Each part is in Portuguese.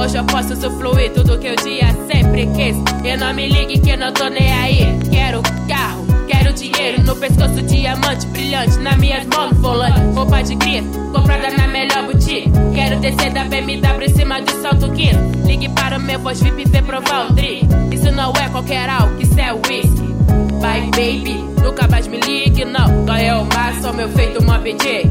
Hoje eu posso usufruir tudo que o dia sempre quis. E não me ligue que eu não tô nem aí. Quero carro, quero dinheiro no pescoço, diamante brilhante nas minhas mãos, volante, roupa de grito, comprada na melhor boutique. Quero descer da BMW em cima do salto 15. Ligue para o meu voz VIP e vê provar o drink. Isso não é qualquer álcool, isso é whisky. Bye baby, nunca mais me ligue, não. Ganhei o maço, meu feito Mob Dick.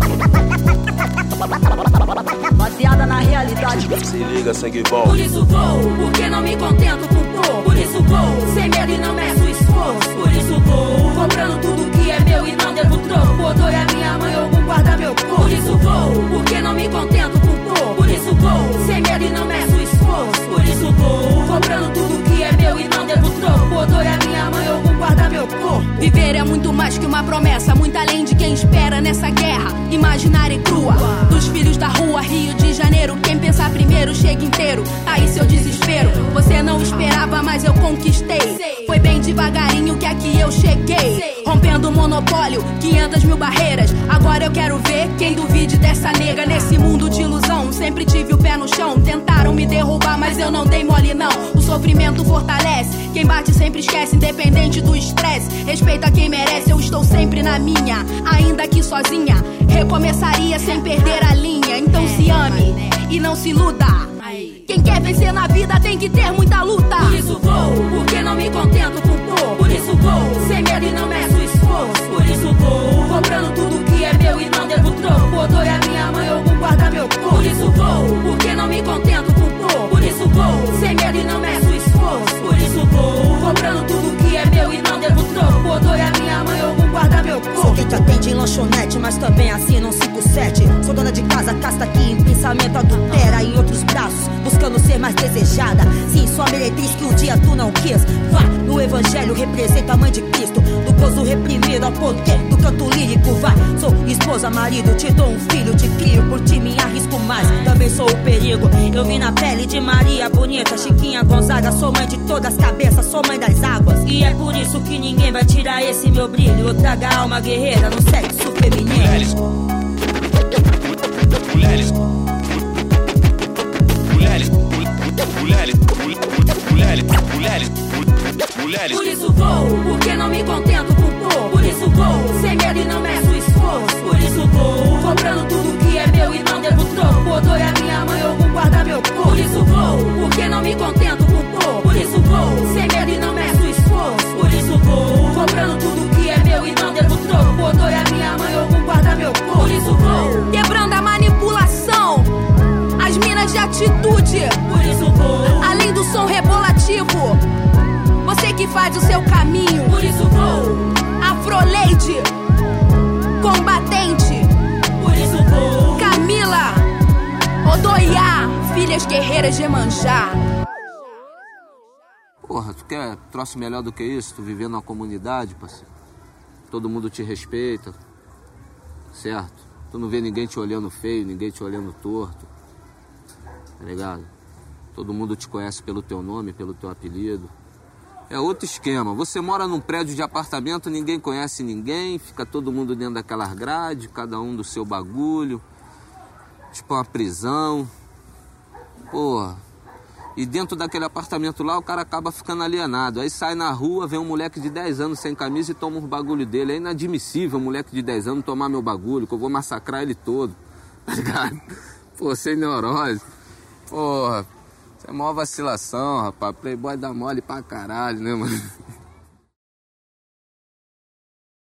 Baseada na realidade. Se liga, sangue bom. Por isso vou, porque não me contento com pouco. Por isso vou, sem medo e não meço esforço. Por isso vou, comprando tudo que é meu e não devo troco. O dor é minha mãe, eu vou guardar meu corpo. Por isso vou, porque não me contento com pouco. Por isso vou, sem medo e não meço esforço. Por isso vou, comprando tudo que é meu e não devo troco. O dor é minha mãe, eu vou guardar meu corpo. Viver é muito mais que uma promessa, muito além de quem espera nessa guerra imaginária e crua. Dos filhos da rua, Rio de Janeiro, quem pensar primeiro chega inteiro. Aí seu desespero, você não esperava, mas eu conquistei. Foi bem devagarinho que aqui eu cheguei, rompendo o monopólio, 500 mil barreiras. Agora eu quero ver quem duvide dessa nega. Nesse mundo de ilusão, sempre tive o pé no chão. Tentaram me derrubar, mas eu não dei mole não. O sofrimento fortalece, quem bate sempre esquece, independente do estresse. Respeita quem merece, eu estou sempre na minha. Ainda que sozinha, recomeçaria sem perder a linha. Então se ame e não se iluda. Quem quer vencer na vida tem que ter muita luta. Por isso vou, porque não me contento com pouco. Por isso vou, sem medo e não meço esforço. Por isso vou, comprando tudo que é meu e não devo troco. O dor é minha mãe, eu vou guardar meu corpo. Por isso vou, porque não me contento com pouco. Por isso vou, sem medo e não meço esforço. Por isso vou, comprando tudo que é meu e não devo troco. O dor é minha mãe, eu vou guardar meu corpo. Sou quem te atende em lanchonete, mas também assina um 57. Sou dona de casa, casta que em pensamento adultera. Em outros braços, buscando ser mais desejada. Sim, sou a meretriz que um dia tu não quis. Vá, no evangelho representa a mãe de Cristo. Do gozo reprimido ao poder do canto lírico. Vai, sou esposa, marido, te dou um filho, te crio. Por ti me arrisco mais, também sou o perigo. Eu vim na pele de Maria Bonita, Chiquinha Gonzaga. Sou mãe de todas as cabeças, sou mãe das águas. E é por isso que ninguém vai tirar esse meu brilho. Eu trago a alma guerreira no sexo feminino. Mulheres, mulheres, mulheres, mulheres, mulheres, mulheres, mulheres. Por isso vou, porque não me contento com pouco. Por isso vou, sem medo e não meço esforço. Por isso vou, comprando tudo que é meu e não devo troco. O dor é minha mãe, eu vou guardar meu corpo. Por isso vou, porque não me contento com pouco. Por isso vou, sem medo e não meço esforço. Por isso vou, comprando tudo que é meu e não devo troco. O dor é minha mãe, eu vou guardar meu corpo. Por isso vou, quebrando a manipulação, as minas de atitude. Por isso vou, além do som rebolativo, você que faz o seu caminho. Por isso vou, Afroleide, combatente. Por isso vou, Camila, Odoiá, filhas guerreiras de Iemanjá. Porra, tu quer troço melhor do que isso? Tu viver numa comunidade, parceiro. Todo mundo te respeita, certo? Tu não vê ninguém te olhando feio, ninguém te olhando torto, tá ligado? Todo mundo te conhece pelo teu nome, pelo teu apelido. É outro esquema. Você mora num prédio de apartamento, ninguém conhece ninguém, fica todo mundo dentro daquelas grades, cada um do seu bagulho. Tipo uma prisão. Porra. E dentro daquele apartamento lá, o cara acaba ficando alienado. Aí sai na rua, vem um moleque de 10 anos sem camisa e toma os bagulho dele. É inadmissível um moleque de 10 anos tomar meu bagulho, que eu vou massacrar ele todo. Tá ligado? Pô, sem neurose. Porra. Isso é maior vacilação, rapaz. Playboy dá mole pra caralho, né, mano?